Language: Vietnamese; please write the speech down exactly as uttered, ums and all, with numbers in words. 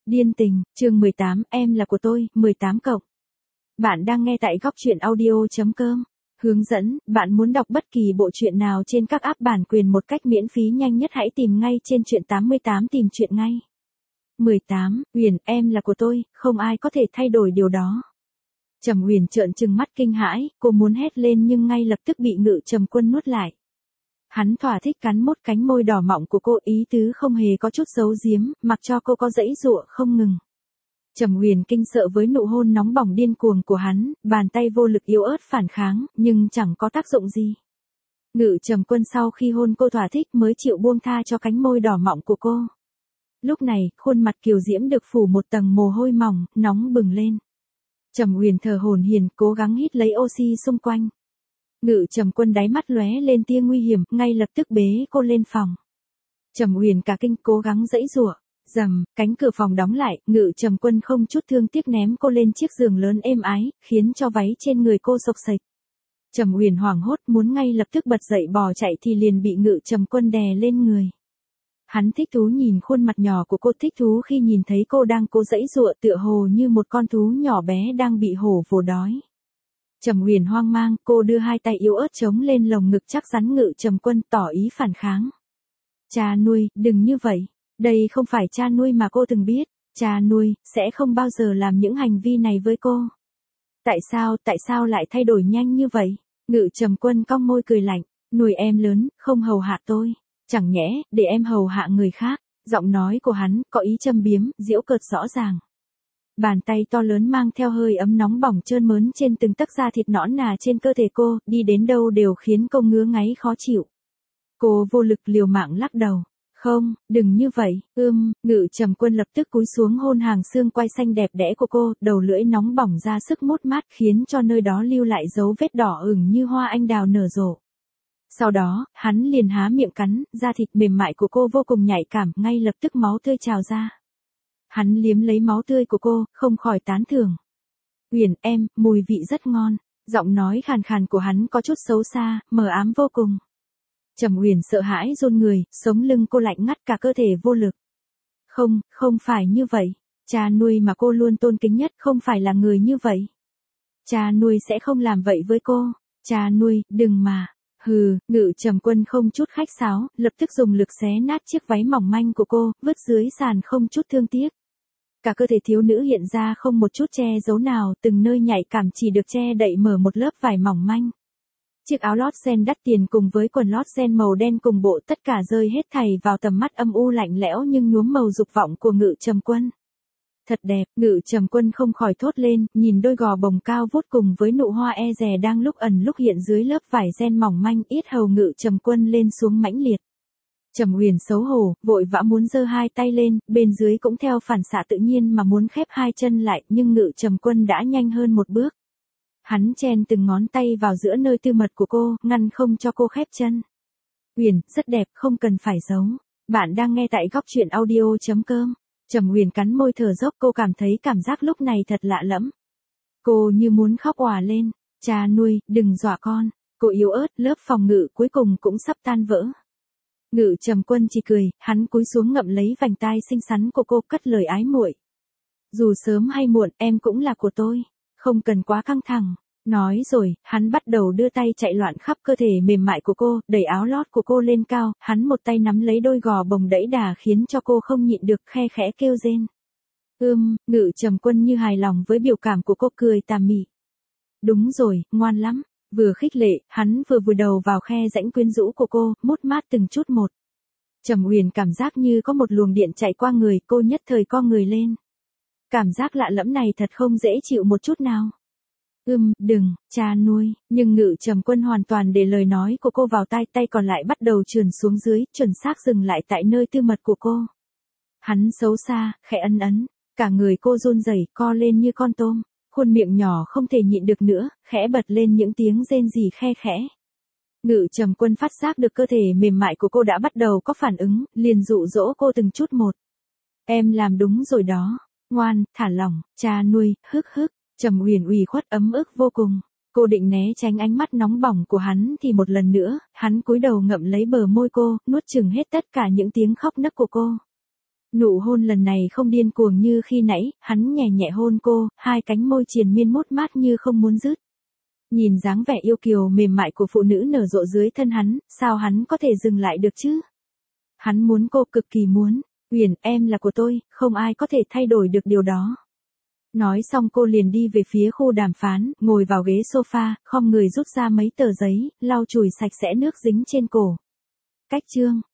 Điên tình, chương mười tám, em là của tôi, mười tám cộng. Bạn đang nghe tại góc truyện audio chấm com. Hướng dẫn, bạn muốn đọc bất kỳ bộ truyện nào trên các app bản quyền một cách miễn phí nhanh nhất hãy tìm ngay trên truyện tám mươi tám tìm truyện ngay. mười tám, Uyển, em là của tôi, không ai có thể thay đổi điều đó. Trầm Uyển trợn trừng mắt kinh hãi, cô muốn hét lên nhưng ngay lập tức bị Ngự Trầm Quân nuốt lại. Hắn thỏa thích cắn mốt cánh môi đỏ mọng của cô, ý tứ không hề có chút giấu giếm, mặc cho cô có dãy dụa không ngừng. Trầm Uyển kinh sợ với nụ hôn nóng bỏng điên cuồng của hắn, bàn tay vô lực yếu ớt phản kháng, nhưng chẳng có tác dụng gì. Ngự Trầm Quân sau khi hôn cô thỏa thích mới chịu buông tha cho cánh môi đỏ mọng của cô. Lúc này, khuôn mặt kiều diễm được phủ một tầng mồ hôi mỏng, nóng bừng lên. Trầm Uyển thở hổn hển, cố gắng hít lấy oxy xung quanh. Ngự Trầm Quân đáy mắt lóe lên tia nguy hiểm, ngay lập tức bế cô lên phòng. Trầm Uyển cả kinh cố gắng giãy giụa, rầm, cánh cửa phòng đóng lại, Ngự Trầm Quân không chút thương tiếc ném cô lên chiếc giường lớn êm ái, khiến cho váy trên người cô xộc xệch. Trầm Uyển hoảng hốt muốn ngay lập tức bật dậy bò chạy thì liền bị Ngự Trầm Quân đè lên người. Hắn thích thú nhìn khuôn mặt nhỏ của cô, thích thú khi nhìn thấy cô đang cố giãy giụa tựa hồ như một con thú nhỏ bé đang bị hổ vồ đói. Trầm Uyển hoang mang, cô đưa hai tay yếu ớt chống lên lồng ngực chắc rắn Ngự Trầm Quân, tỏ ý phản kháng. Cha nuôi, đừng như vậy, đây không phải cha nuôi mà cô từng biết, cha nuôi sẽ không bao giờ làm những hành vi này với cô. Tại sao, tại sao lại thay đổi nhanh như vậy? Ngự Trầm Quân cong môi cười lạnh, nuôi em lớn, không hầu hạ tôi, chẳng nhẽ để em hầu hạ người khác. Giọng nói của hắn có ý châm biếm, giễu cợt rõ ràng. Bàn tay to lớn mang theo hơi ấm nóng bỏng trơn mớn trên từng tấc da thịt nõn nà trên cơ thể cô, đi đến đâu đều khiến cô ngứa ngáy khó chịu. Cô vô lực liều mạng lắc đầu. Không, đừng như vậy, ưm, Ngự Trầm Quân lập tức cúi xuống hôn hàng xương quai xanh đẹp đẽ của cô, đầu lưỡi nóng bỏng ra sức mút mát khiến cho nơi đó lưu lại dấu vết đỏ ửng như hoa anh đào nở rộ. Sau đó, hắn liền há miệng cắn, da thịt mềm mại của cô vô cùng nhạy cảm, ngay lập tức máu tươi trào ra. Hắn liếm lấy máu tươi của cô, không khỏi tán thưởng. Uyển em, mùi vị rất ngon. Giọng nói khàn khàn của hắn có chút xấu xa, mờ ám vô cùng. Trầm Uyển sợ hãi run người, sống lưng cô lạnh ngắt, cả cơ thể vô lực. Không, không phải như vậy. Cha nuôi mà cô luôn tôn kính nhất không phải là người như vậy. Cha nuôi sẽ không làm vậy với cô. Cha nuôi, đừng mà. Hừ, Ngự Trầm Quân không chút khách sáo, lập tức dùng lực xé nát chiếc váy mỏng manh của cô, vứt dưới sàn không chút thương tiếc. Cả cơ thể thiếu nữ hiện ra không một chút che giấu nào, từng nơi nhạy cảm chỉ được che đậy mở một lớp vải mỏng manh. Chiếc áo lót sen đắt tiền cùng với quần lót sen màu đen cùng bộ tất cả rơi hết thảy vào tầm mắt âm u lạnh lẽo nhưng nhuốm màu dục vọng của Ngự Trầm Quân. Thật đẹp, Ngự Trầm Quân không khỏi thốt lên, nhìn đôi gò bồng cao vút cùng với nụ hoa e dè đang lúc ẩn lúc hiện dưới lớp vải ren mỏng manh, yết hầu Ngự Trầm Quân lên xuống mãnh liệt. Trầm Uyển xấu hổ, vội vã muốn giơ hai tay lên, bên dưới cũng theo phản xạ tự nhiên mà muốn khép hai chân lại, nhưng Ngự Trầm Quân đã nhanh hơn một bước. Hắn chen từng ngón tay vào giữa nơi tư mật của cô, ngăn không cho cô khép chân. Uyển, rất đẹp, không cần phải giấu. Bạn đang nghe tại góc truyện audio chấm com. Trầm Uyển cắn môi thở dốc, cô cảm thấy cảm giác lúc này thật lạ lẫm. Cô như muốn khóc òa lên. Cha nuôi, đừng dọa con. Cô yếu ớt, lớp phòng ngự cuối cùng cũng sắp tan vỡ. Ngự Trầm Quân chỉ cười, hắn cúi xuống ngậm lấy vành tai xinh xắn của cô, cất lời ái muội. Dù sớm hay muộn, em cũng là của tôi. Không cần quá căng thẳng. Nói rồi, hắn bắt đầu đưa tay chạy loạn khắp cơ thể mềm mại của cô, đẩy áo lót của cô lên cao, hắn một tay nắm lấy đôi gò bồng đẫy đà khiến cho cô không nhịn được khe khẽ kêu rên. Ưm, Ngự Trầm Quân như hài lòng với biểu cảm của cô, cười tà mị. Đúng rồi, ngoan lắm. Vừa khích lệ, hắn vừa vùi đầu vào khe rãnh quyến rũ của cô, mút mát từng chút một. Trầm Uyển cảm giác như có một luồng điện chạy qua người, cô nhất thời co người lên. Cảm giác lạ lẫm này thật không dễ chịu một chút nào. Ưm, đừng, cha nuôi, nhưng Ngự Trầm Quân hoàn toàn để lời nói của cô vào tai, tay còn lại bắt đầu trườn xuống dưới, chuẩn xác dừng lại tại nơi tư mật của cô. Hắn xấu xa, khẽ ân ấn, cả người cô run rẩy, co lên như con tôm, khuôn miệng nhỏ không thể nhịn được nữa, khẽ bật lên những tiếng rên rỉ khe khẽ. Ngự Trầm Quân phát giác được cơ thể mềm mại của cô đã bắt đầu có phản ứng, liền dụ dỗ cô từng chút một. Em làm đúng rồi đó, ngoan, thả lỏng, cha nuôi, hức hức. Trầm Uyển ủy khuất ấm ức vô cùng. Cô định né tránh ánh mắt nóng bỏng của hắn thì một lần nữa, hắn cúi đầu ngậm lấy bờ môi cô, nuốt chửng hết tất cả những tiếng khóc nấc của cô. Nụ hôn lần này không điên cuồng như khi nãy, hắn nhẹ nhẹ hôn cô, hai cánh môi triền miên mút mát như không muốn dứt. Nhìn dáng vẻ yêu kiều mềm mại của phụ nữ nở rộ dưới thân hắn, sao hắn có thể dừng lại được chứ? Hắn muốn cô, cực kỳ muốn. Uyển, em là của tôi, không ai có thể thay đổi được điều đó. Nói xong cô liền đi về phía khu đàm phán, ngồi vào ghế sofa, khom người rút ra mấy tờ giấy, lau chùi sạch sẽ nước dính trên cổ. Cách chương